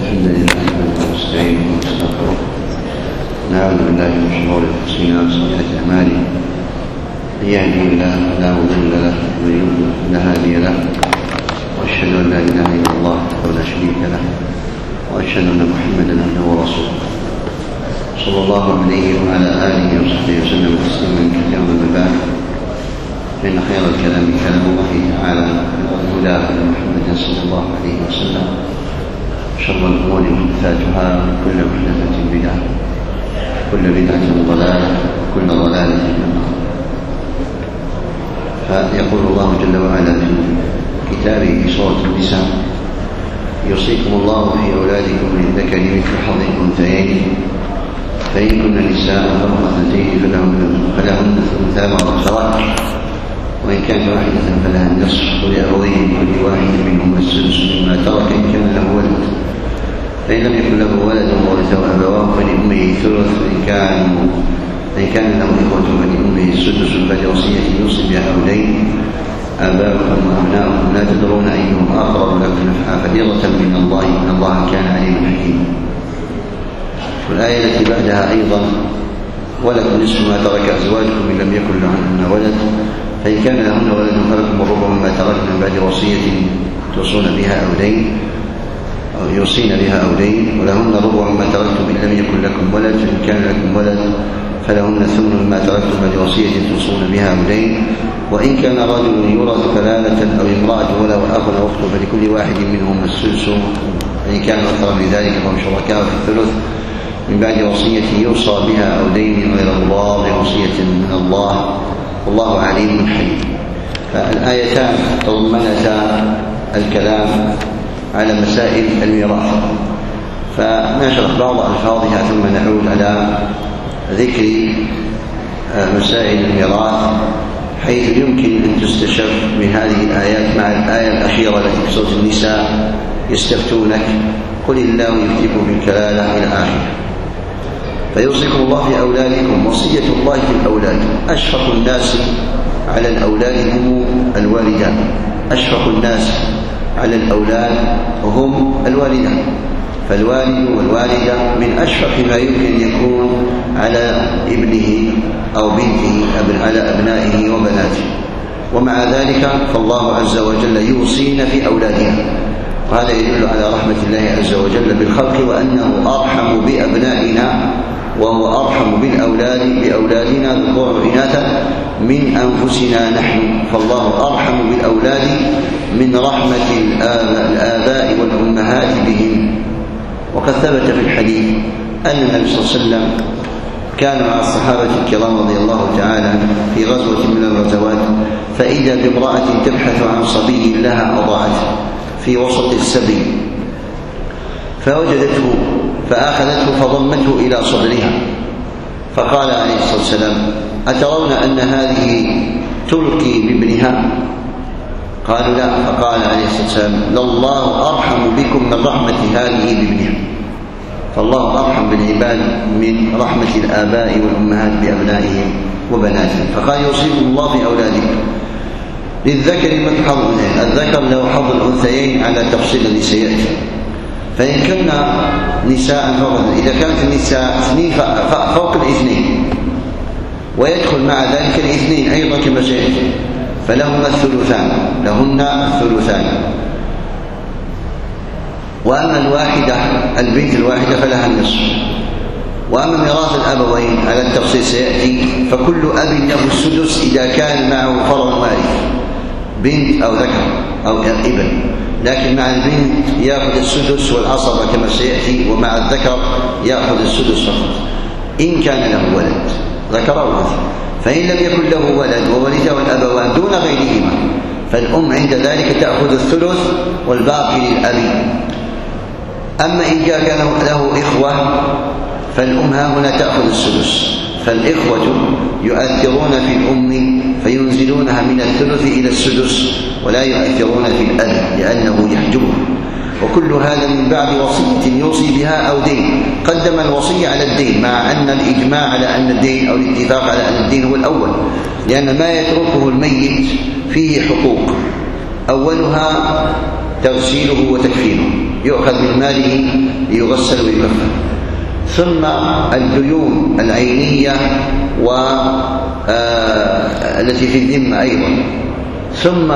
الحمد لله ونستعينه ونستغفره ونعوذ بالله من شرور انفسنا وسيئات اعمالنا من يهده الله فلا مضل له ومن يضلل فلا هادي له واشهد ان لا اله الا الله وحده لا شريك له واشهد ان محمدا عبده ورسوله صلى الله عليه وعلى اله وصحبه وسلم تسليما كثيرا. من بعد فان خير الكلام كلام الله تعالى والهدى هدى محمد صلى الله عليه وسلم شر الامور محدثاتها وكل محدثه بدعه وكل بدعه ضلاله وكل ضلاله في النار. فيقول الله جل وعلا في كتابه في سوره النساء: يوصيكم الله في اولادكم للذكر مثل حظ الانثيين فإن كن نساء فوق اثنتين فلهن ثلثا ما ترك وإن كانت واحدة فلها النصف ولأبويه كل واحد منهما السدس مما ترك إن كان له ولد فإن لم يكن له ولد وورثه أبواه فلأمه الثلث فإن كان له إخوة فلأمه السدس فلوصية يوصي بها أولين آباؤكم وأبناؤكم لا تدرون أيهم أقرب لكم نفعا فريضة من الله إن الله كان عليما حكيما. والآية التي بعدها أيضا: ولكم نصف ما ترك أزواجكم إن لم يكن لهن ولد فإن كان لهن ولد فلكم الربع مما تركن من بعد وصية توصين بها أولين ولهن الربع مما تركتم إن لم يكن لكم ولد فإن كان لكم ولد فلهن الثمن مما تركتم بعد وصية توصون بها أولين وإن كان رجل يورث كلالة أو امرأة وله أخ أو أخت فلكل واحد منهم السدس فإن كان أكثر من ذلك فهم شركاء في الثلث من بعد وصية يوصى بها أو دين غير الله وصية من الله والله عليم حليم. فالآيتان تضمنتا الكلام على مسائل الميراث، فنشرح بعض ألفاظها ثم نعود على ذكر مسائل الميراث حيث يمكن أن تستشف من هذه الآيات مع الآية الأخيرة التي في سورة النساء: يستفتونك قل الله يفتيكم بالكلالة إلى آخره. فيوصيكم الله في أولادكم، وصية الله في الأولاد. أشفق الناس على الأولاد هم الوالدان، أشفق الناس على الأولاد هم الوالدان، فالوالد والوالدة من أشفق ما يمكن أن يكون على ابنه أو بنته على أبنائه وبناته. ومع ذلك فالله عز وجل يوصينا في أولادنا، وهذا يدل على رحمة الله عز وجل بالخلق وأنه أرحم بأبنائنا وهو أرحم بأولادنا ذكورا وإناثا من أنفسنا نحن، فالله أرحم بالأولاد من رحمة الآباء والأمهات بهم. وقد ثبت في الحديث أن النبي صلى الله عليه وسلم كان مع الصحابة الكرام رضي الله تعالى في غزوة من الغزوات فإذا بامرأة تبحث عن صبي لها أضاعته في وسط السبي فوجدته فأخذته فضمته إلى صدرها فقال عليه الصلاة والسلام: أترون أن هذه تلقي بابنها؟ قالوا: لا. فقال عليه الصلاة والسلام: لله أرحم بكم من رحمة هذه بابنها. فالله أرحم بالعباد من رحمة الآباء والأمهات بأبنائهم وبناتهم. فقال: يوصيكم الله في أولادكم للذكر مثل حظ الأنثيين، الذكر له حظ الأنثيين على تفصيل الذي سيأتي. فإن كنا نساء إذا كانت النساء اثنين فوق الاثنين ويدخل مع ذلك الاثنين أيضا كما سيأتي فلهن الثلثان. وأما الواحدة البنت الواحدة فلها النصف. وأما ميراث الأبوين على التفصيل سيأتي فكل أب له السدس إذا كان معه فرع وارث بنت أو ذكر أو ابن، لكن مع البنت يأخذ السدس والعصبة كما سيأتي، ومع الذكر يأخذ السدس فقط إن كان له ولد ذكر أو أنثى. فإن لم يكن له ولد وورثه الأبوان دون غيرهما فالأم عند ذلك تأخذ الثلث والباقي للأب. أما إن كان له إخوة فالأم هنا تأخذ السدس، فالإخوة يؤثرون في الأم فينزلونها من الثلث إلى السدس ولا يؤثرون في الأب لأنه يحجبه. وكل هذا من بعد وصية يوصي بها أو دين. قدم الوصية على الدين مع أن الإجماع على أن الدين أو الاتفاق على أن الدين هو الأول، لأن ما يتركه الميت فيه حقوق، أولها تغسيله وتكفينه، يؤخذ من ماله ليغسل ويكفن. ثم الديون العينية والتي في الذمة أيضا. ثم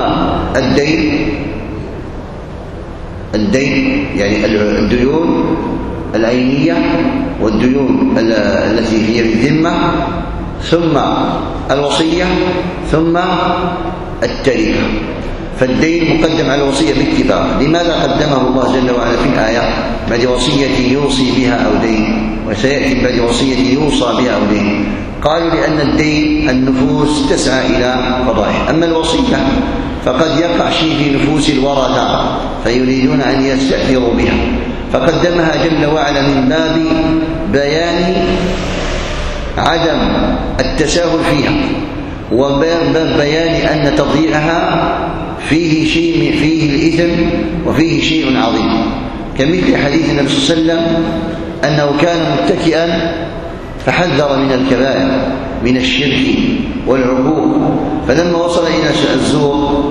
الدين يعني الديون العينية والديون التي هي في الذمة، ثم الوصية، ثم التركة. فالدين مقدم على الوصية باتفاق. لماذا قدمه الله جل وعلا في الآية بعد وصية يوصي بها أو دين، وسيأتي بعد وصية يوصى بها أو دين؟ قالوا لأن الدين النفوس تسعى إلى قضائه، أما الوصية فقد يقع شيء في نفوس الورثة فيريدون أن يستأثروا بها، فقدمها جل وعلا من باب بيان عدم التساهل فيها، وباب بيان أن تضييعها فيه الإثم وفيه شيء عظيم، كمثل حديث النبي صلى الله عليه وسلم أنه كان متكئا فحذر من الكبائر من الشرك والعقوق، فلما وصل إلى الزور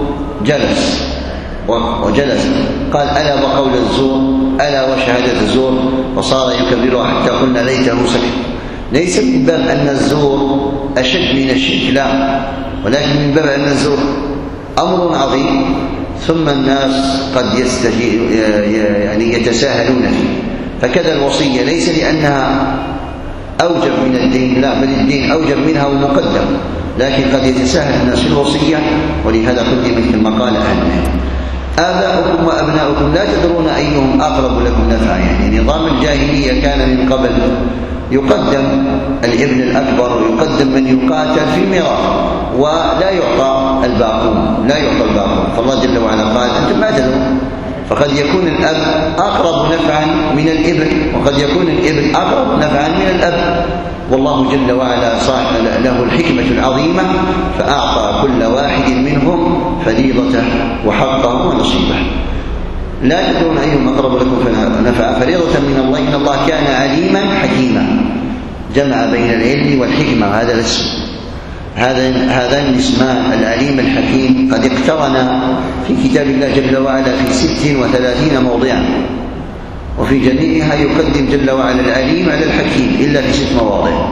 جلس قال ألا وقول الزور، ألا وشهادة الزور، وصار يكبرها حتى قلنا ليته سكت. ليس من باب أن الزور أشد من الشرك، لا، ولكن من باب أن الزور أمر عظيم، ثم الناس قد يعني يتساهلون فيه. فكذا الوصية ليس لأنها أوجب من الدين، لا، بل الدين أوجب منها ومقدم، لكن قد يتساهل الناس في الوصية، ولهذا قدمت كما قال أهل العلم. آباؤكم وأبناؤكم لا تدرون أيهم أقرب لكم نفعا. يعني نظام الجاهلية كان من قبل يقدم الابن الأكبر ويقدم من يقاتل في الميراث، ولا يعطى الباقون، فالله جل وعلا قال أنتم ما تدرون، فقد يكون الأب أقرب نفعا من الابن، وقد يكون الابن أقرب نفعا من الأب، والله جل وعلا صاحب له الحكمة العظيمة، فأعطى كل واحد منهم فريضته وحقه ونصيبه. لا تدرون أيهم أقرب لكم نفعا فريضة من الله، إن الله كان عليما حكيما، جمع بين العلم والحكمة. هذا الاسم، هذان الاسمان العليم الحكيم قد اقترنا في كتاب الله جل وعلا في 36 موضعا، وفي جميعها يقدم جل وعلا العليم على الحكيم إلا في 6 مواضع،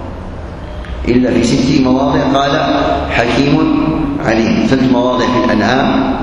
إلا في 6 مواضع قال حكيم عليم، 3 مواضع في الأنعام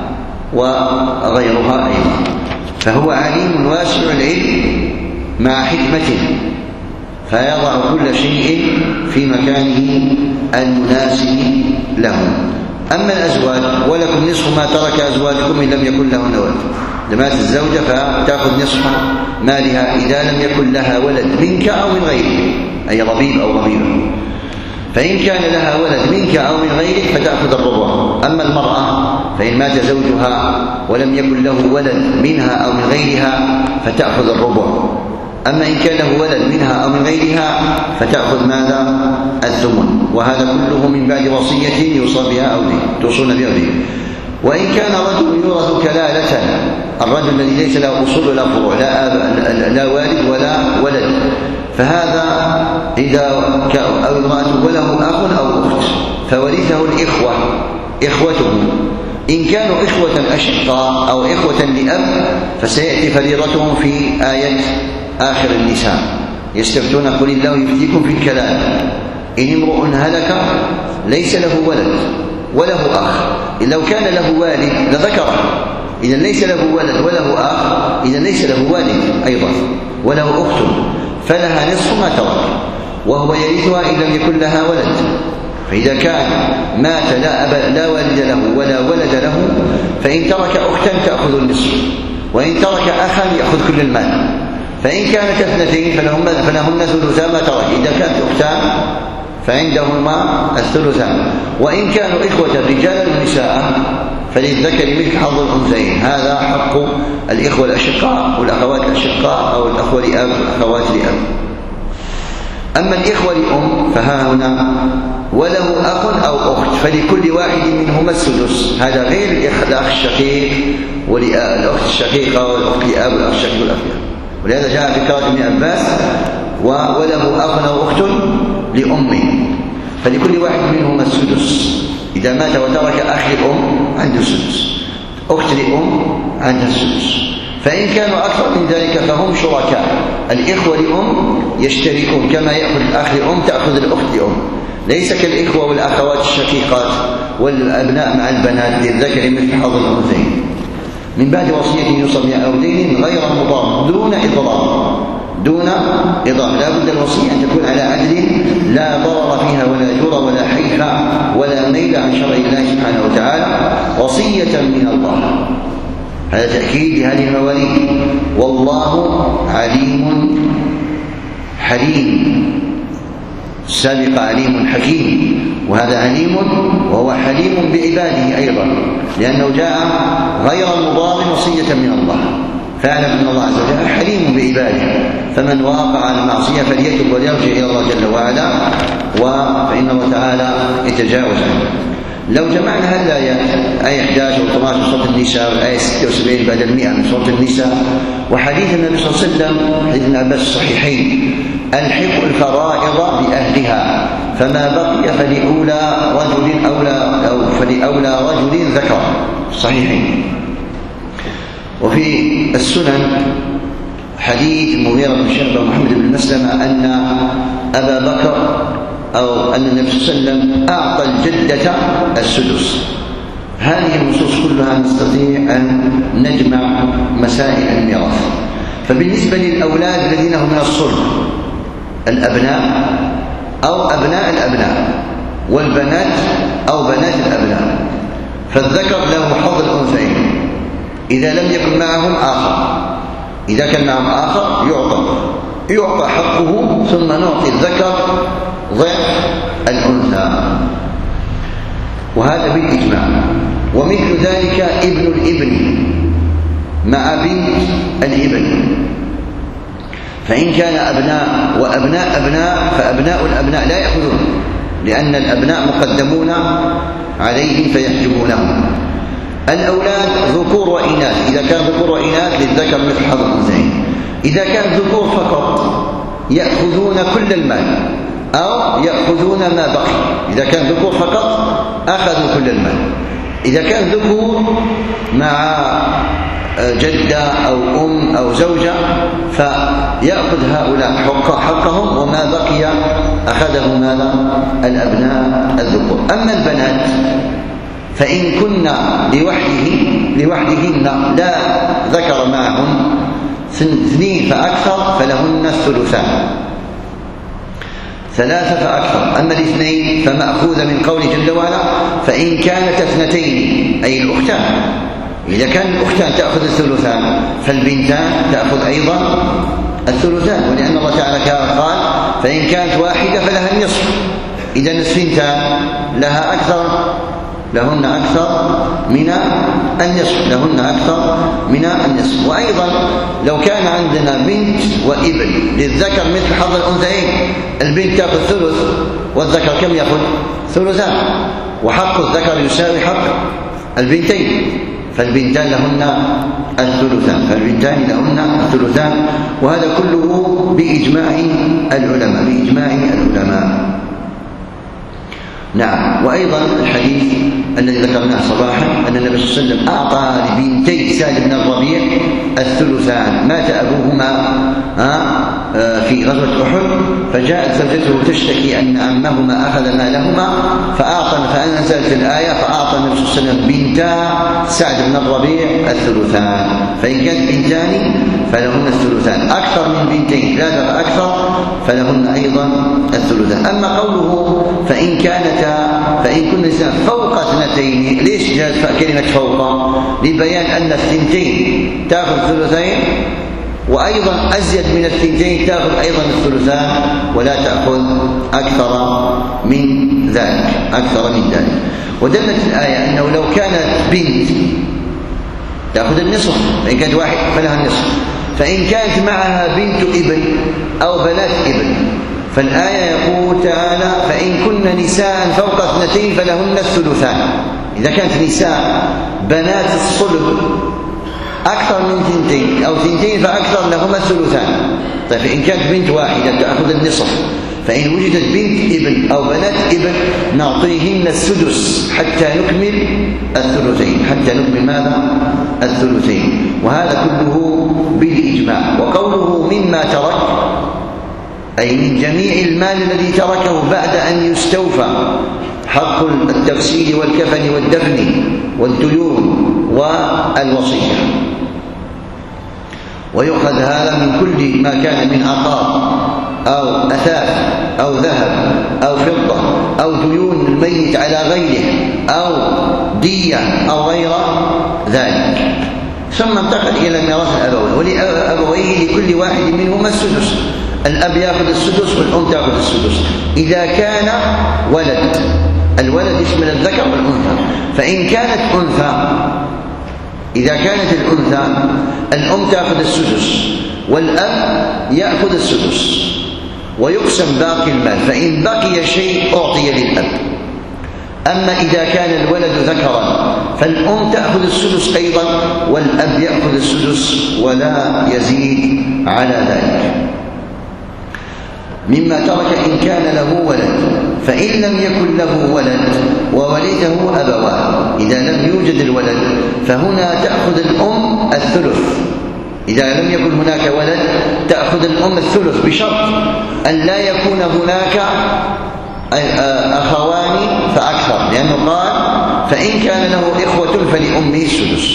وغيرها أيضا. فهو عليم واسع العلم مع حكمته، فيضع كل شيء في مكانه المناسب له. أما الأزواج ولكم نصف ما ترك أزواجكم إن لم يكن لهن ولد. لمات الزوجة فتأخذ نصف مالها إذا لم يكن لها ولد منك أو من غيرك، أي ربيب أو ربيبة. فإن كان لها ولد منك أو من غيرك فتأخذ الربع. أما المرأة فإن مات زوجها ولم يكن له ولد منها أو من غيرها فتأخذ الربع. أما إن كان له ولد منها أو من غيرها فتأخذ ماذا؟ الثمن. وهذا كله من بعد وصية يوصى بها أو دين توصون بها أو دين. وإن كان رجل يورث كلالة، الرجل الذي ليس له أصول ولا فروع، لا والد ولا ولد، فهذا إذا أو امرأة وله أخ أو أخت فورثه الإخوة إخوته. إن كانوا إخوة أشقاء أو إخوة لأب فسيأتي فريضتهم في آية آخر النساء، يستفتون قل الله يفتيكم في الكلالة إن امرؤ هلك ليس له ولد وله أخ، لو كان له والد لذكره، إذا ليس له ولد وله أخ إذا ليس له والد أيضا وله أخت، فلها نصف ما ترك وهو يرثها إن لم يكن لها ولد. فإذا كان مات لا والد له ولا ولد له فإن ترك أختا تأخذ النصف، وإن ترك أخا يأخذ كل المال. فإن كانت اثنتين فلهن ثلثا ما ترك، إذا كانت أختان فعندهما الثلثان. وإن كانوا إخوة رجالا ونساء فللذكر مثل حظ الأنثيين. هذا حق الإخوة الأشقاء والأخوات الأشقاء أو الأخوة لأب والأخوات لأب. أما الإخوة لأم فها هنا وله أخ أو أخت فلكل واحد منهما السدس. هذا غير الأخ الشقيق والأخت الشقيقة والأخت لأب والأخ الشقيق والأخ لأب. ولهذا جاء في قراءة ابن عباس وله أخ أو أخت لأمه فلكل واحد منهما السدس. إذا مات وترك أخ لأم عنده السدس، أخت لأم عندها السدس. فإن كانوا أكثر من ذلك فهم شركاء. الإخوة لأم يشتركون، كما يأخذ الأخ لأم تأخذ الأخت لأم، ليس كالإخوة والأخوات الشقيقات والأبناء مع البنات للذكر مثل حظ الأنثيين. من بعد وصية يوصى بها أو دين غير مضار دون إضرار. لا بد الوصية أن تكون على عدل لا ضرر فيها ولا جور ولا حيف ولا ميل عن شرع الله سبحانه وتعالى، وصية من الله. هذا تأكيد لهذه المواليد. والله عليم حليم، السابق عليم حكيم، وهذا عليم وهو حليم بعباده أيضا، لأنه جاء غير مضار وصية من الله. فاعلم أن الله عز وجل حليم بعباده، فمن واقع على المعصية فليتب وليرجع إلى الله جل وعلا، فإن الله تعالى يتجاوز عنه. لو جمعنا هذه الآيات، آية 11 و 12 من سورة النساء، والآية 76 بعد 100 من سورة النساء، وحديث النبي صلى الله عليه وسلم حديث ابن عباس الصحيحين: الحقوا الفرائض بأهلها فما بقي فلأولى رجل ذكر. صحيحين. وفي السنن حديث المغيرة بن شعبة ومحمد بن مسلمة أن أبا بكر أو أن النبي صلى الله عليه وسلم أعطى الجدة السدس. هذه النصوص كلها نستطيع أن نجمع مسائل الميراث. فبالنسبة للأولاد الذين هم من الصلب، الأبناء أو أبناء الأبناء، والبنات أو بنات الأبناء، فالذكر له حظ الأنثيين إذا لم يكن معهم آخر. إذا كان معهم آخر يعطى حقه، ثم نعطي الذكر ضعف الأنثى، وهذا بالإجماع. ومثل ذلك ابن الابن مع بنت الابن، فإن كان أبناء وأبناء أبناء فأبناء الأبناء لا يأخذون، لأن الأبناء مقدمون عليهم فيحجبونهم. الأولاد ذكور وإناث، إذا كان ذكور وإناث للذكر مثل حظ الأنثيين. إذا كان ذكور فقط يأخذون كل المال أو يأخذون ما بقي. إذا كان ذكور فقط أخذوا كل المال. إذا كان ذكور مع جدة أو أم أو زوجة فيأخذ هؤلاء حقهم، وما بقي أخذه ماذا؟ الأبناء الذكور. أما البنات فإن كن لوحدهن لا ذكر معهن 2 فأكثر فلهن الثلثان، 3 فأكثر. أما 2 فمأخوذة من قوله جل وعلا: فإن كانت 2 أي الأختان. إذا كان الأختان تأخذ الثلثان فالبنتان تأخذ أيضا الثلثان، ولأن الله تعالى قال: فإن كانت واحدة فلها النصف. إذا الثنتان لهن أكثر من النصف. وأيضا لو كان عندنا بنت وابن للذكر مثل حظ الأنثيين، البنت تأخذ ثلث والذكر كم يأخذ؟ ثلثان، وحق الذكر يساوي حق البنتين، فالبنتان لهن الثلثان. وهذا كله بإجماع العلماء. نعم. وأيضا الحديث الذي ذكرناه صباحا أن النبي صلى الله عليه وسلم أعطى لبنتي سعد بن الربيع الثلثان. مات أبوهما في غزوة أحد، فجاءت زوجته تشتكي أن عمهما أخذ مالهما فأنزلت الآية فأعطى النبي صلى الله عليه وسلم بنتا سعد بن الربيع الثلثان. فإن كانت بنتان فلهن الثلثان، أكثر من بنتين 3 فأكثر فلهن أيضا الثلثان. أما قوله فإن كن نساء فوق 2، ليش جاءت كلمة فوق؟ لبيان أن 2 تأخذ الثلثين، وأيضا أزيد من 2 تأخذ أيضا الثلثان، ولا تأخذ أكثر من ذلك. ودلت الآية أنه لو كانت بنت تأخذ النصف، فإن كانت واحد فلها النصف. فإن كانت معها بنت ابن أو بنات ابن، فالآية يقول تعالى: فإن كن نساء فوق 2 فلهن الثلثان. إذا كانت نساء بنات الصلب أكثر من 2 أو 2 فأكثر لهما الثلثان. طيب إن كانت بنت واحدة تأخذ النصف، فإن وجدت بنت ابن أو بنات ابن نعطيهن السدس حتى نكمل الثلثين، حتى نكمل ماذا؟ الثلثين. وهذا كله بالإجماع. وقوله مما ترك أي من جميع المال الذي تركه بعد أن يستوفى حق التغسيل والكفن والدفن والديون والوصية. ويؤخذ هذا من كل ما كان من عقار أو أثاث أو ذهب أو فضة أو ديون الميت على غيره أو دية أو غير ذلك. ثم انتقل إلى ميراث الأبوين، ولأبويه لكل واحد منهما السدس. الأب يأخذ السدس والأم تأخذ السدس إذا كان ولد. الولد يشمل الذكر والأنثى. فإن كانت أنثى، إذا كانت الأنثى الأم تأخذ السدس والأب يأخذ السدس ويقسم باقي المال، فإن بقي شيء أعطي للأب. أما إذا كان الولد ذكرا فالأم تأخذ السدس أيضا والأب يأخذ السدس ولا يزيد على ذلك. مما ترك إن كان له ولد، فإن لم يكن له ولد وولده أبواه، إذا لم يوجد الولد فهنا تأخذ الأم الثلث. إذا لم يكن هناك ولد تأخذ الأم الثلث بشرط أن لا يكون هناك أخوان فأكثر، لأنه قال فإن كان له إخوة فلأمه السدس.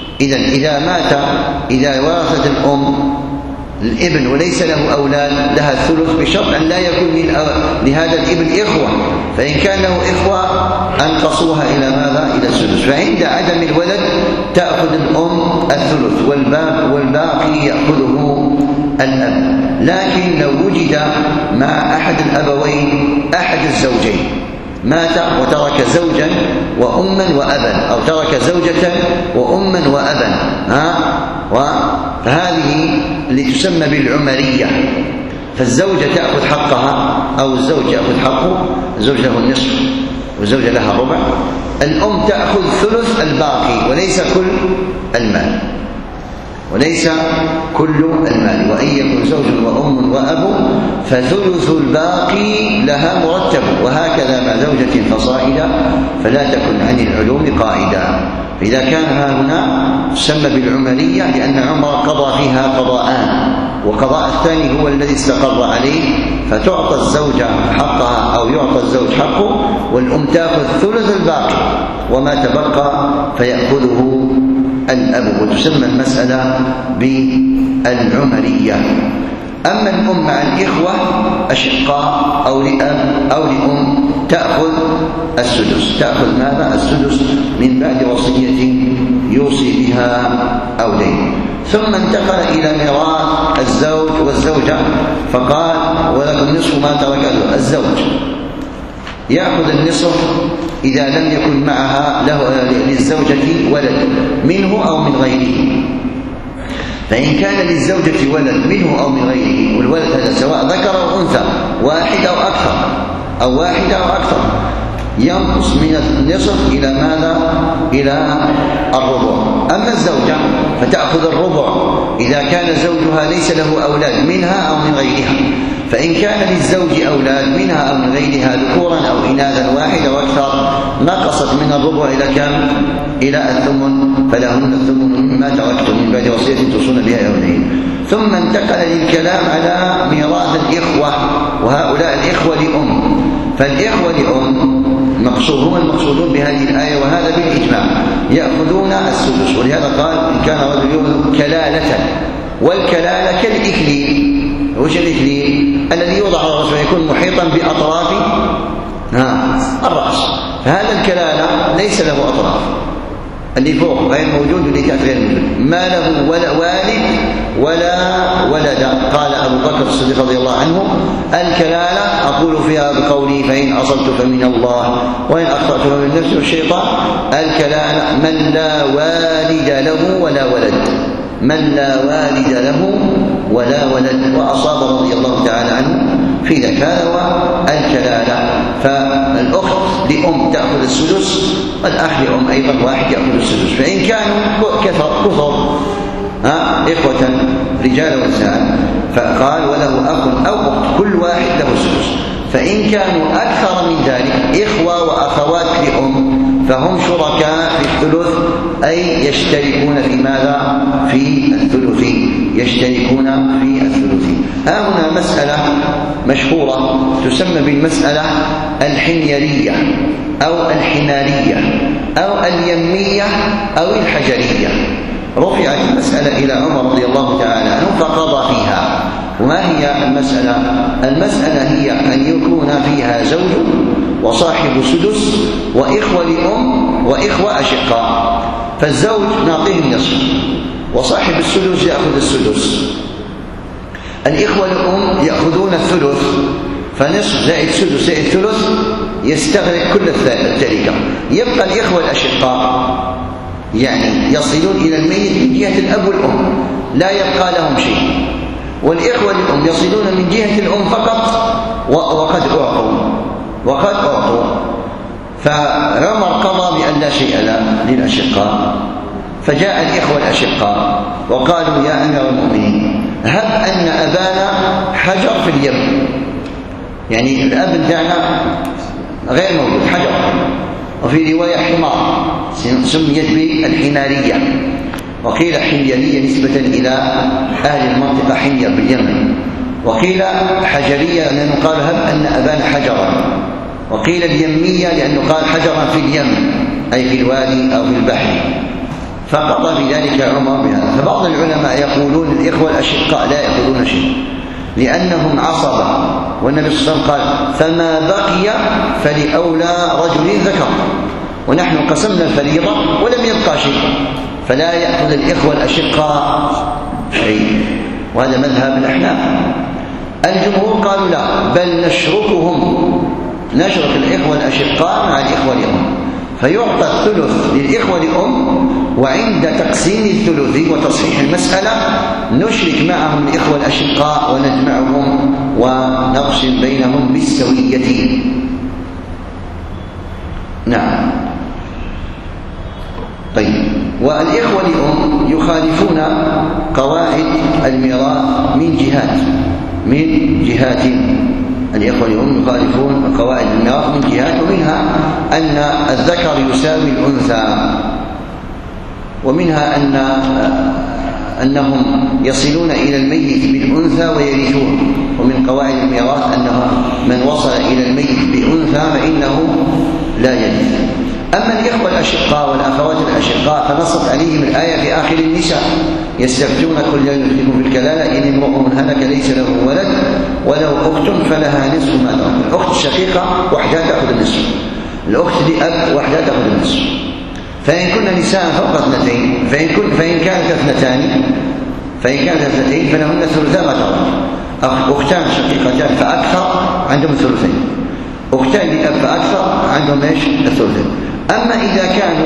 إذا ورثت الأم الابن وليس له أولاد لها الثلث بشرط أن لا يكون لهذا الابن إخوة، فإن كان له إخوة أنقصوها إلى ماذا؟ إلى السدس. فعند عدم الولد تأخذ الأم الثلث والباقي يأخذه الأب. لكن لو وجد مع أحد الأبوين أحد الزوجين، مات وترك زوجا وأما وأبا، أو ترك زوجة وأما وأبا، فهذه اللي تسمى بالعمرية. فالزوجة تأخذ حقها أو الزوج يأخذ حقه، الزوج له النصف والزوجة لها الربع. الأم تأخذ ثلث الباقي وليس كل المال، وإن يكن زوج وأم وأب فثلث الباقي لها مرتب، وهكذا مع زوجة فصائدا فلا تكن عن العلوم قاعدة. فإذا كان هنا تسمى بالعمرية لأن عمر قضى فيها قضاءان، وقضاء الثاني هو الذي استقر عليه، فتعطى الزوجة حقها أو يعطى الزوج حقه، والأم تأخذ ثلث الباقي وما تبقى فيأخذه الأب، وتسمى المسألة بالعمرية. أما الأم مع الإخوة أشقاء أو لأب أو لأم تأخذ السدس. تأخذ ماذا؟ السدس من بعد وصية يوصي بها أو دين. ثم انتقل إلى ميراث الزوج والزوجة، فقال ولكم نصف ما ترك الزوج. يأخذ النصف إذا لم يكن معها للزوجة ولد منه أو من غيره. فإن كان للزوجة ولد منه أو من غيره، والولد هذا سواء ذكر أو أنثى، واحد أو أكثر، ينقص من النصف إلى ماذا؟ إلى الربع. أما الزوجة فتأخذ الربع إذا كان زوجها ليس له أولاد منها أو من غيرها. فإن كان للزوج أولاد منها أو من غيرها ذكورا أو إناثا واحد أو أكثر نقصت من الربع إلى كم؟ إلى الثمن، فلهن الثمن مما تركتم من بعد وصية توصون بها أو دين. ثم انتقل للكلام على ميراث الإخوة، وهؤلاء الإخوة لأم. فالإخوة لأم هم المقصودون بهذه الآية، وهذا بالإجماع يأخذون السدس. ولهذا قال إن كان رجل يولد كلالة، والكلالة كالإكليل. وش الإكليل؟ الذي يوضع على الرأس ويكون محيطا بأطراف الرأس. فهذا الكلالة ليس له أطراف، اللي فوق غير موجود واللي تحت غير موجود، ما له ولا والد ولا ولد. قال أبو بكر الصديق رضي الله عنه الكلالة أقول فيها بقولي فإن أصبت فمن الله وإن أخطأت فمن نفسي والشيطان. الكلالة من لا والد له ولا ولد، وأصاب رضي الله تعالى عنه في ذلك. هذا هو الكلالة. فالأخت لأم تأخذ السدس، والأخ لأم أيضا واحد يأخذ السدس. فإن كانوا كثر إخوة رجال ونساء، فقال وله أخ أو أخت كل واحد له السدس. فإن كانوا أكثر من ذلك إخوة وأخوات لأم فهم شركاء في الثلث، أي يشتركون في ماذا؟ في الثلث، يشتركون في الثلث. ها هنا مسألة مشهورة تسمى بالمسألة الحميرية أو الحمارية أو اليمية أو الحجرية. رفعت المسألة إلى عمر رضي الله تعالى عنه فقضى فيها. وما هي المسألة؟ المسألة هي أن يكون فيها زوج وصاحب سدس وإخوة لأم وإخوة أشقاء، فالزوج نعطيه النصف وصاحب السدس يأخذ السدس، الإخوة لأم يأخذون الثلث، فنصف زائد سدس زائد ثلث يستغرق كل التركة. يبقى الإخوة الأشقاء يعني يصلون إلى الميت من جهة الأب والأم لا يبقى لهم شيء، والإخوة الأم يصلون من جهة الأم فقط وقد أعطوا. فعمر قضى بأن لا شيء للأشقاء، فجاء الإخوة الأشقاء وقالوا يا أمير المؤمنين هب أن أبانا حجر في اليم، يعني الأب بتاعنا غير موجود حجر، وفي رواية حمار سميت بالحمارية، وقيل حميرية نسبة إلى أهل المنطقة حمير باليمن، وقيل حجرية لأنه قال هب أن أبانا حجرا، وقيل اليمية لأنه قال حجرا في اليمن أي في الوادي أو في البحر، فقضى في ذلك عمر بهذا. فبعض العلماء يقولون الإخوة الأشقاء لا يأخذون شيء لأنهم عصبة، والنبي صلى الله عليه وسلم قال فما بقي فلأولى رجل ذكر، ونحن قسمنا الفريضة ولم يبقى شيء، فلا يأخذ الإخوة الأشقاء شيء، وهذا مذهب الأحناف. الجمهور قالوا لا، بل نشرك الإخوة الأشقاء مع الإخوة الأم، فيعطى الثلث للإخوة الأم، وعند تقسيم الثلث وتصحيح المسألة نشرك معهم الإخوة الأشقاء ونجمعهم ونقسم بينهم بالسوية. نعم. طيب، والإخوة الأم يخالفون قواعد الميراث من جهات الإخوة الأم يخالفون قواعد الميراث من جهات، ومنها أن الذكر يساوي الأنثى، ومنها أنهم يصلون إلى الميت بالأنثى ويرثون، ومن قواعد الميراث أنه من وصل إلى الميت بأنثى فإنه لا يرث. أما الإخوة الأشقاء والأخوات الأشقاء فنصت عليهم الآية في آخر النساء يستفتون كل يفتكم في الكلالة إن امرؤ هلك ليس له ولد ولو أخت فلها نصف ما ترك. الأخت الشقيقة وحدها تأخذ النصف، الأخت لأب وحدها تأخذ النصف، فإن كن نساء فوق اثنتين فإن كانت اثنتين فلهن ثلثا ما ترك. أختان شقيقتان فأكثر عندهم ثلثين، أختان لأب فأكثر عندهم ايش؟ الثلثين. أما إذا كانوا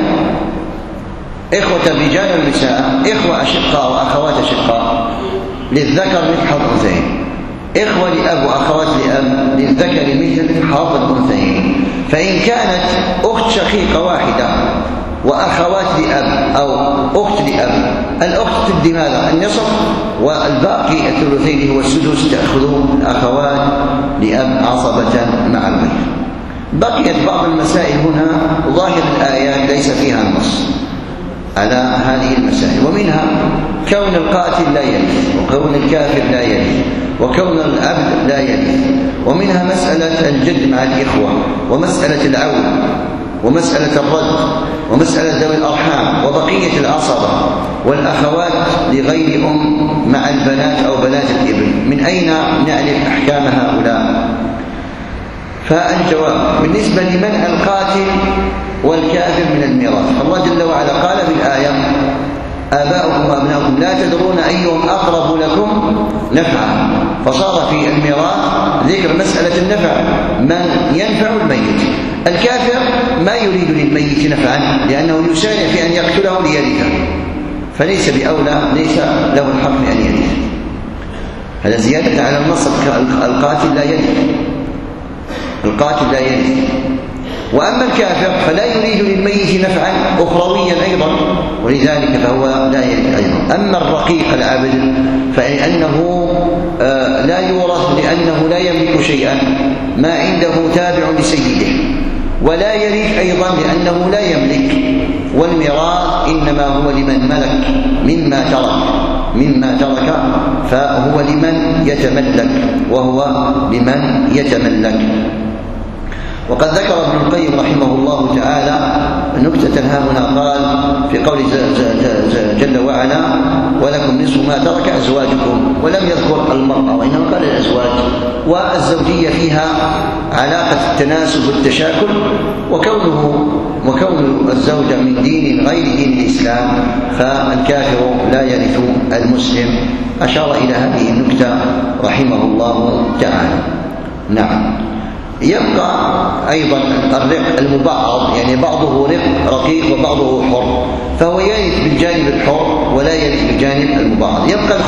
إخوة الرجال والنساء، إخوة أشقاء وأخوات أشقاء للذكر مثل حظ الأنثيين، إخوة لأب وأخوات لأب للذكر مثل حظ الأنثيين. فإن كانت أخت شقيقة واحدة وأخوات لأب أو أخت لأب، الأخت تدي ماذا؟ النصف، والباقي الثلثين هو السدس تأخذ أخوات لأب عصبة مع الغير. بقيت بعض المسائل هنا ظاهر الآيات ليس فيها النص على هذه المسائل، ومنها كون القاتل لا يرث، وكون الكافر لا يرث، وكون العبد لا يرث، ومنها مسألة الجد مع الإخوة، ومسألة العون، ومسألة الرد، ومسألة ذوي الأرحام، وبقية العصبة، والأخوات لغير أم مع البنات أو بنات الابن. من أين نعرف أحكام هؤلاء؟ فالجواب بالنسبة لمنع القاتل والكافر من الميراث، الله جل وعلا قال في الآية آباؤكم وأبناؤكم لا تدرون أيهم أقرب لكم نفعا، فصار في الميراث ذكر مسألة النفع، من ينفع الميت. الكافر ما يريد للميت نفعا لأنه يسارع في أن يقتله ليرثه، فليس بأولى، ليس له الحق أن يرث. هذا زيادة على النص، القاتل لا يرث، القاتل لا يرث. وأما الكافر فلا يريد للميت نفعا أخرويا أيضا، ولذلك فهو لا يرث أيضا. أما الرقيق العبد فإنه لا يورث لأنه لا يملك شيئا، ما عنده تابع لسيده، ولا يرث أيضا لأنه لا يملك. والميراث إنما هو لمن ملك مما ترك فهو لمن يتملك، وقد ذكر ابن القيم رحمه الله تعالى نكتة هاهنا، قال في قول جل وعلا: ولكم نصف ما ترك أزواجكم، ولم يذكر المرأة وإنما قال الأزواج. والزوجية فيها علاقة التناسب والتشاكل، وكون الزوجة من دين غير دين الإسلام فالكافر لا يرث المسلم. أشار إلى هذه النكتة رحمه الله تعالى. نعم. يبقى أيضا الرق المبعض، يعني بعضه رقيق وبعضه حر، فهو يرث بالجانب الحر ولا يرث بالجانب المبعض. يبقى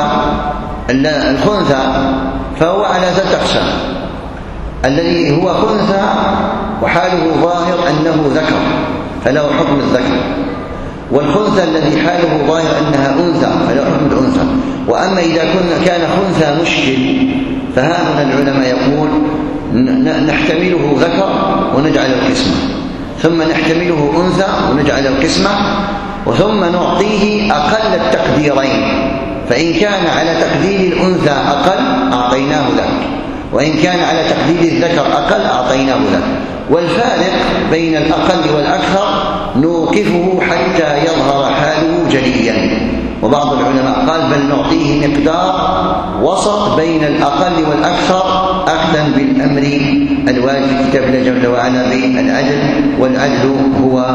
الخنثى فهو على 3 أقسام: الذي هو خنثى وحاله ظاهر أنه ذكر فله حكم الذكر، والخنثى الذي حاله ظاهر أنها أنثى فله حكم الأنثى. وأما إذا كان خنثى مشكل فهذا العلماء يقول نحتمله ذكر ونجعل القسمة، ثم نحتمله أنثى ونجعل القسمة، وثم نعطيه أقل التقديرين، فإن كان على تقدير الأنثى أقل أعطيناه ذاك، وإن كان على تقدير الذكر أقل أعطيناه ذاك. والفارق بين الأقل والأكثر نوقفه حتى يظهر حاله جليا. وبعض العلماء قال بل نعطيه مقدار وسط بين الأقل والأكثر، أخذا بالأمر الوارد في كتاب الله جل وعلا بالعدل، والعدل هو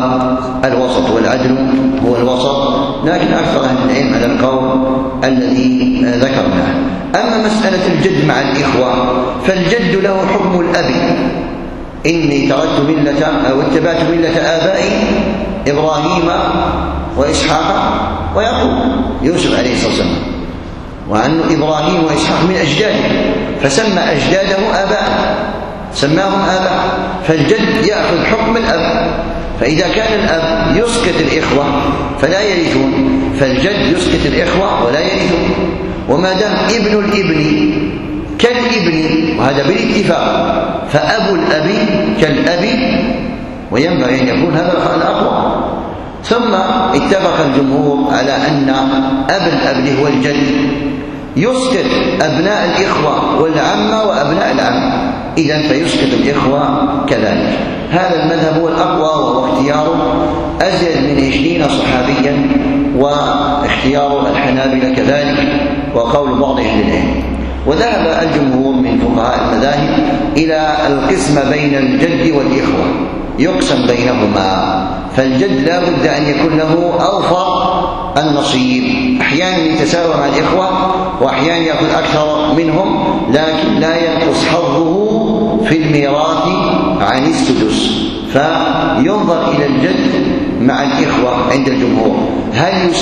الوسط، لكن أكثر أهل العلم على القول الذي ذكرناه. أما مسألة الجد مع الإخوة فالجد له حكم الأب: إني تركت ملة أو اتبعت ملة آبائي إبراهيم وإسحاق ويعقوب، يوسف عليه الصلاة والسلام، وأن إبراهيم وإسحاق من أجداده فسمى أجداده آباء، سماهم آباء، فالجد يأخذ حكم الأب. فإذا كان الأب يسقط الإخوة فلا يرثون، فالجد يسقط الإخوة ولا يرثون. وما دام ابن الابن كالابن، وهذا بالاتفاق، فأبو الأب كالأب، وينبغي أن يكون هذا الأقوى. ثم اتفق الجمهور على أن أب الأب هو الجد يسقط أبناء الإخوة والعمة وأبناء العم، إذن فيسقط الإخوة كذلك. هذا المذهب هو الأقوى، وهو اختيار أزيد من 20 صحابيا، واختيار الحنابلة كذلك، وقول بعض أهل العلم. وذهب الجمهور من فقهاء المذاهب إلى القسم بين الجد والإخوة، يقسم بينهما، فالجد لا بد أن يكون له أوفر النصيب، أحيانا يتساوى مع الإخوة وأحيانا يأخذ أكثر منهم، لكن لا ينقص حظه في الميراث عن السدس. فينظر إلى الجد مع الإخوة عند الجمهور، هل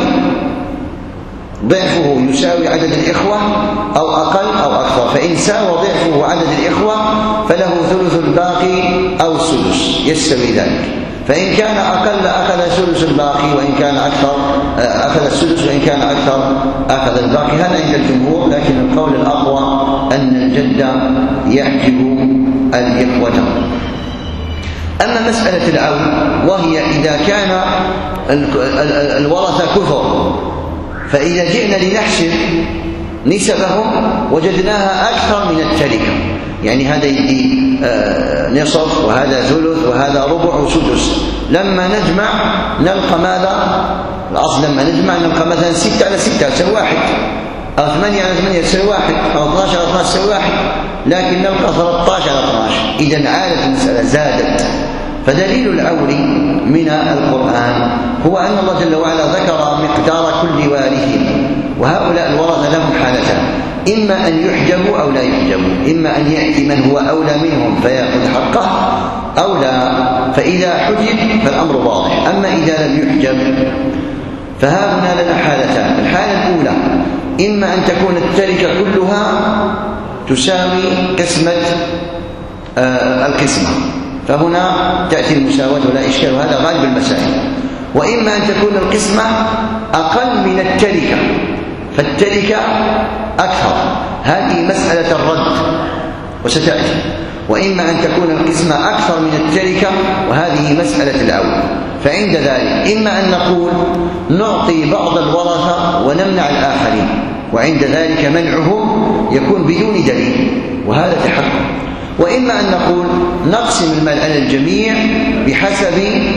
ضعفه يساوي عدد الإخوة أو أقل أو أكثر؟ فإن ساوى ضعفه عدد الإخوة فله ثلث الباقي أو السدس، يستوي ذلك. فإن كان أقل أخذ ثلث الباقي، وإن كان أكثر أخذ السدس، وإن كان أكثر أخذ الباقي. هذا عند الجمهور، لكن القول الأقوى أن الجد يحجب الإخوة. أما مسألة العون، وهي إذا كان الورثة كثر، فإذا جئنا لنحسب نسبهم وجدناها أكثر من التركة، يعني هذا يدي نصف وهذا ثلث وهذا ربع وسدس. لما نجمع نلقى ماذا؟ الأصل لما نجمع نلقى مثلا 6 على 6 يساوي 1، أو 8 على 8 يساوي 1، أو 12 على 12 يساوي 1، لكن نلقى 13 على 12. إذا عادت المسألة، زادت. فدليل العول من القرآن هو أن الله جل وعلا ذكر مقدار كل وارث، وهؤلاء الورثة لهم حالتان: إما أن يحجبوا أو لا يحجبوا، إما أن يأتي من هو أولى منهم فيأخذ حقه أو لا. فإذا حجب فالأمر واضح، أما إذا لم يحجب فهنا لنا حالتان: الحالة الأولى إما أن تكون التركة كلها تساوي قسمة القسمة، فهنا تأتي المساواة ولا إشكال، وهذا غالب المسائل. وإما أن تكون القسمة أقل من التركة، فالتركة أكثر. هذه مسألة الرد وستأتي. وإما أن تكون القسمة أكثر من التركة، وهذه مسألة الأول. فعند ذلك إما أن نقول نعطي بعض الورثة ونمنع الآخرين، وعند ذلك منعهم يكون بدون دليل، وهذا تحكم. وإما أن نقول نقسم المال على الجميع بحسب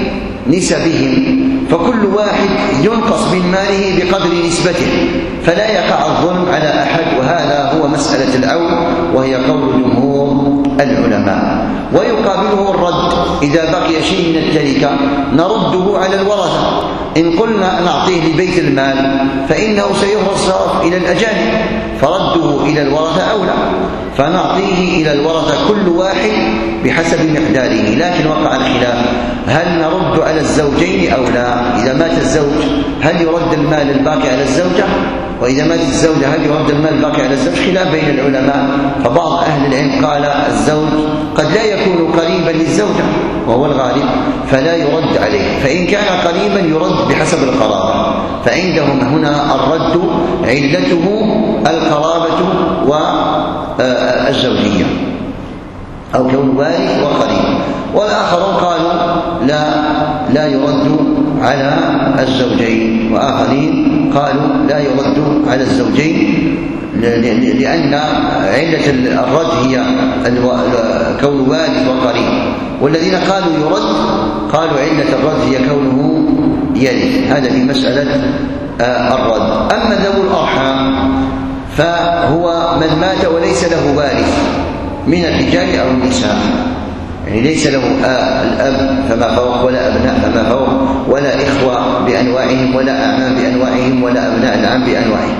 نسبهم، فكل واحد ينقص من ماله بقدر نسبته، فلا يقع الظلم على أحد. وهذا هو مسألة الأول، وهي قول جمهور العلماء. ويقابله الرد: إذا بقي شيء من التركة نرده على الورثة. إن قلنا نعطيه لبيت المال فإنه سيصرف إلى الأجانب، فرده إلى الورثة أولى، فنعطيه إلى الورثة كل واحد بحسب مقداره. لكن وقع الخلاف: هل نرد على الزوجين أو لا؟ إذا مات الزوج هل يرد المال الباقي على الزوجة؟ وإذا مات الزوجة هل يرد المال الباقي على الزوج؟ خلاف بين العلماء. فبعض أهل العلم قال الزوج قد لا يكون قريبا للزوجة وهو الغالب فلا يرد عليه، فإن كان قريبا يرد بحسب القرابة. فعندهم هنا الرد علته القرابة والزوجية، أو كون وارث وقريب. والآخرون قالوا لا يرد على الزوجين، وآخرين قالوا لا يرد على الزوجين، لأن علة الرد هي كون وارث وقريب. والذين قالوا يرد قالوا علة الرد هي كونه يرث. هذا في مسألة الرد. أما ذوي الأرحام فهو من مات وليس له وارث من الرجال أو النساء، يعني ليس له الأب فما فوق، ولا أبناء فما فوق، ولا إخوة بأنواعهم، ولا أعمام بأنواعهم، ولا أبناء العم بأنواعهم،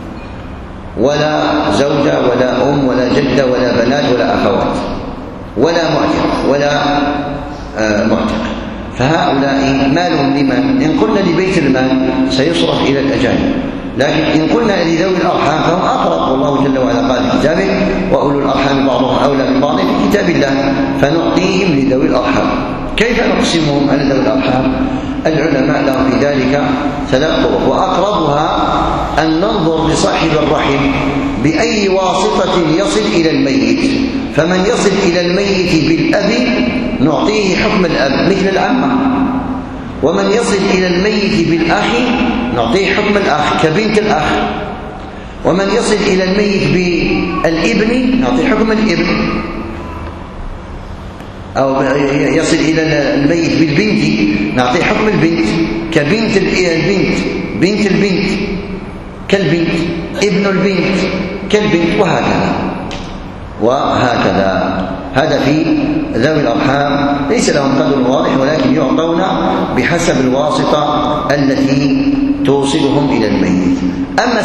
ولا زوجة ولا أم ولا جدة ولا بنات ولا أخوات، ولا معتق ولا معتق. فهؤلاء مالهم لمن؟ إن قلنا لبيت المال سيصرف إلى الأجانب، لكن إن قلنا لذوي الأرحام فهم أقرب، والله جل وعلا قال في كتابه: وأولو الأرحام بعضهم أولى من بعض في كتاب الله، فنعطيهم لذوي الأرحام. كيف نقسمهم على ذوي الأرحام؟ العلماء لهم في ذلك ثلاث طرق، وأقربها أن ننظر لصاحب الرحم بأي واسطة يصل إلى الميت. فمن يصل إلى الميت بالأب نعطيه حكم الأب مثل العمة، ومن يصل إلى الميت بالأخ نعطيه حكم الأخ كبنت الأخ، ومن يصل إلى الميت بالابن نعطيه حكم الابن، أو يصل إلى الميت بالبنت نعطيه حكم البنت كبنت البنت، بنت البنت كالبنت، ابن البنت كالبنت، وهكذا. هذا في ذوي الأرحام ليس لهم قدر واضح، ولكن يعطون بحسب الواسطة التي توصلهم إلى الميت. أما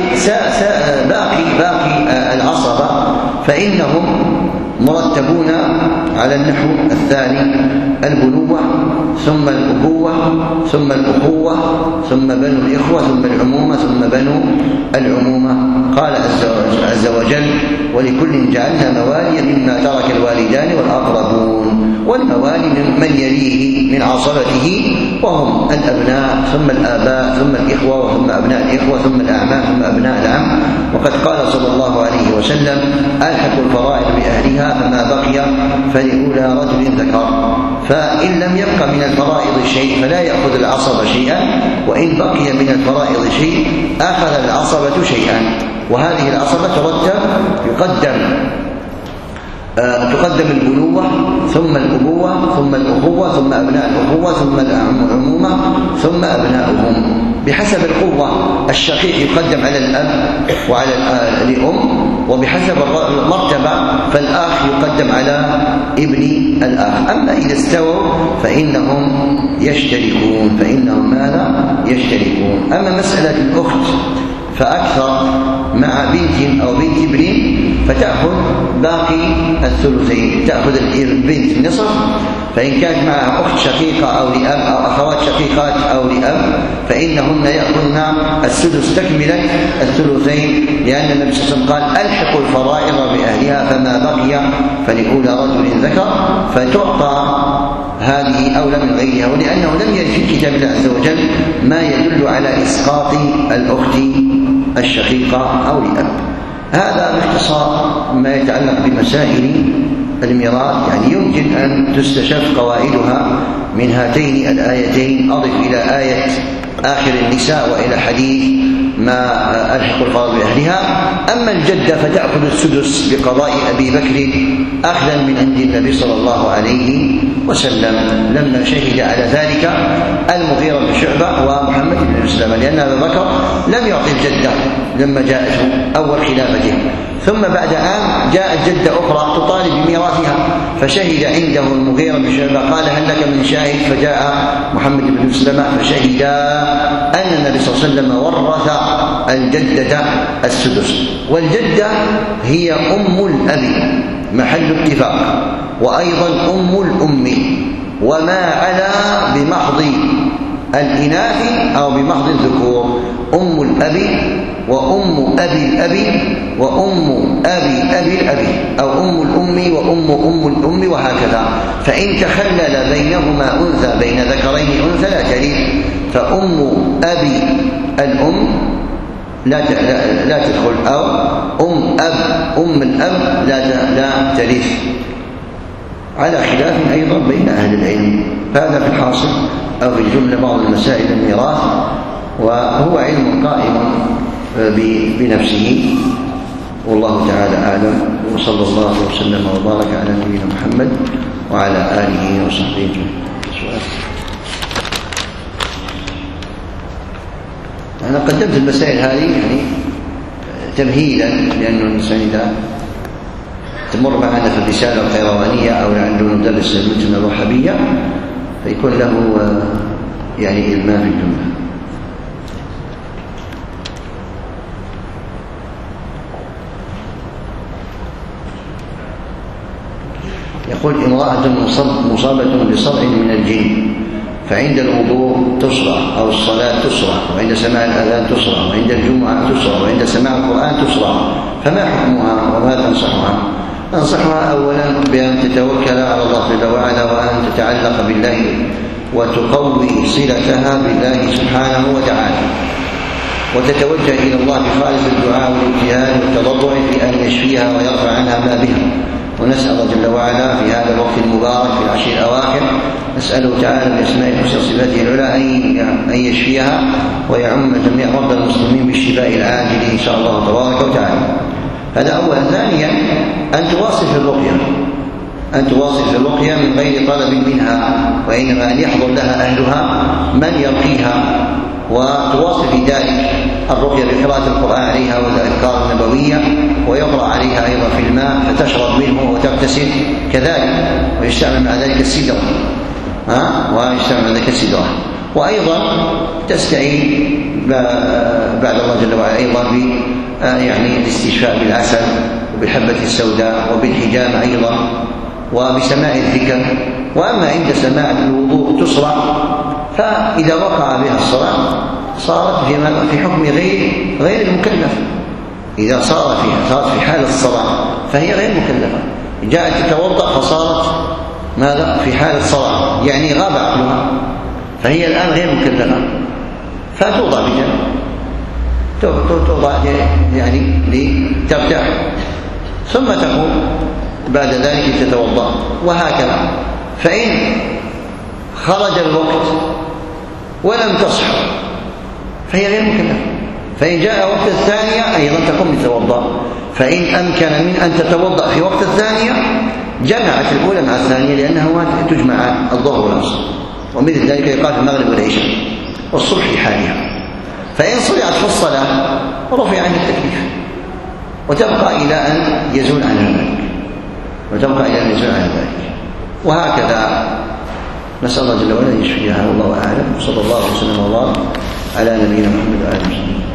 باقي العصبة فإنهم مرتبون على النحو الثاني: البنوة، ثم الأبوة، ثم الأخوة، ثم بنو الإخوة، ثم العمومة، ثم بنو العمومة. قال عز وجل: ولكل جعلنا موالي مما ترك الوالدان والأقربون. والموالي من يليه من عصبته وهم الأبناء، ثم الآباء، ثم الإخوة، ثم أبناء الإخوة، ثم الأعمام، ثم أبناء العم. وقد قال صلى الله عليه وسلم: ألحقوا الفرائض بأهلها، فما بقي فلأولى رجل ذكر. فإن لم يبق من الفرائض شيء فلا يأخذ العصبة شيئا، وإن بقي من الفرائض شيء أخذ العصبة شيئا. وهذه العصبة تقدم البنوة، ثم الأبوة، ثم الأخوة، ثم أبناء الأخوة، ثم العمومة، ثم أبناؤهم بحسب القوة. الشقيق يقدم على الأب وعلى الأم، وبحسب المرتبة فالأخ يقدم على ابن الأخ. أما إذا استووا فإنهم يشتركون، ماذا يشتركون. أما مسألة الأخت فأكثر مع بنت أو بنت ابن فتأخذ باقي الثلثين، تأخذ البنت نصف، فإن كانت معها أخت شقيقة أو لأب أو أخوات شقيقات أو لأب فإنهن يأخذن السدس تكملة الثلثين، لأن النبي صلى الله عليه وسلم قال ألحقوا الفرائض بأهلها فما بقي فلأولى رجل ذكر، فتعطى هذه أولى من غيرها، ولأنه لم يرد في كتاب الله عز وجل ما يدل على إسقاط الأخت الشقيقة أو لأب. هذا باختصار ما يتعلق بمسائل الميراث، يعني يمكن أن تستشف قواعدها من هاتين الآيتين، أضف إلى آية آخر النساء وإلى حديث ما ألحق الفرائض بأهلها. أما الجدة فتأخذ السدس بقضاء أبي بكر أخذا من عند النبي صلى الله عليه وسلم لما شهد على ذلك المغيرة بن شعبة ومحمد بن مسلمة، لأن أبا بكر لم يعطي الجدة لما جاءته أول خلافته، ثم بعد عام جاءت جدة أخرى تطالب بميراثها فشهد عنده المغيرة بن شعبة قال هل لك من شاهد؟ فجاء محمد بن مسلمة فشهد أن النبي صلى الله عليه وسلم ورث الجدة السدس. والجدة هي أم الأب محل اتفاق، وأيضا أم الأم، وما على بمحض الإناث أو بمحض الذكور، أم الأب وأم أبي الأب وأم أبي الأب، أو أم الأم وأم الأم، وهكذا. فإن تخلل بينهما أنثى بين ذكرين أنثى لا ترث، فأم أبي الأم لا تدخل، أو أم الأب لا ترث، على خلاف أيضا بين أهل العلم. هذا في الحاصل أو في الجملة بعض المسائل الميراث، وهو علم قائم بنفسه، والله تعالى أعلم، وصلى الله وسلم وبارك على نبينا محمد وعلى آله وصحبه أجمعين. أنا قدمت المسائل هذه يعني تمهيدا، لأن الإنسان إذا تمر معنا في الرسالة القيروانية أو عنده ندرس المتن الوهابية فيكون له يعني إلمام في الجملة. يقول امرأة مصابة بصرع من الجن، فعند الوضوء تصرع أو الصلاة تصرع، وعند سماع الأذان تصرع، وعند الجمعة تصرع، وعند سماع القرآن تصرع، فما حكمها وما تنصحها؟ أنصحها أولا بأن تتوكل على الله جل وعلا، وأن تتعلق بالله وتقوي صلتها بالله سبحانه وتعالى، وتتوجه إلى الله بخالص الدعاء والابتهال والتضرع في أن يشفيها ويرفع عنها ما بها. ونسأل الله جل وعلا في هذا الوقت المبارك في العشر الأواخر، نسأله تعالى بأسمائه الحسنى وصفاته العلى أن يشفيها ويعم جميع مرضى المسلمين بالشفاء العاجل إن شاء الله تبارك وتعالى. هذا أولا. ثانيا أن تواصل في الرقية من غير طلب منها، وإنما أن يحضر لها أهلها من يرقيها، وتواصل في ذلك الرقية بقراءة القرآن عليها والأذكار النبوية، ويقرأ عليها أيضا في الماء فتشرب منه وتغتسل كذلك، ويستعمل مع ذلك السدرة، وأيضا تستعين بعد الله جل وعلا أيضا يعني الاستشفاء بالعسل وبالحبة السوداء وبالحجامة أيضا وبسماع الذكر. وأما عند سماع الوضوء تصرع، فإذا وقع بها الصرع صارت في حكم غير المكلف. إذا صارت في حال الصرع فهي غير مكلفة، جاءت تتوضأ فصارت ماذا؟ في حال الصرع، يعني غاب عقلها، فهي الآن غير مكلفة، فتوضع بجنب، توضع يعني لترتاح، ثم تقوم بعد ذلك تتوضأ، وهكذا. فإن خرج الوقت ولم تصحى فهي غير مكلفة، فإن جاء وقت الثانية أيضا تقوم لتتوضأ. فإن أمكن من أن تتوضأ في وقت الثانية جمعت الأولى مع الثانية، لأنها تجمع الظهر والعصر، ومثل ذلك يقال في المغرب والعشاء والصبح حالها. فإن صرعت في الصلاة رفع عن التكليف، وتبقى إلى أن يزول عنها ذلك، وهكذا. نسأل الله جل وعلا أن يشفيها، والله أعلم. وصلى الله وسلم وبارك على نبينا محمد وآله وصحبه.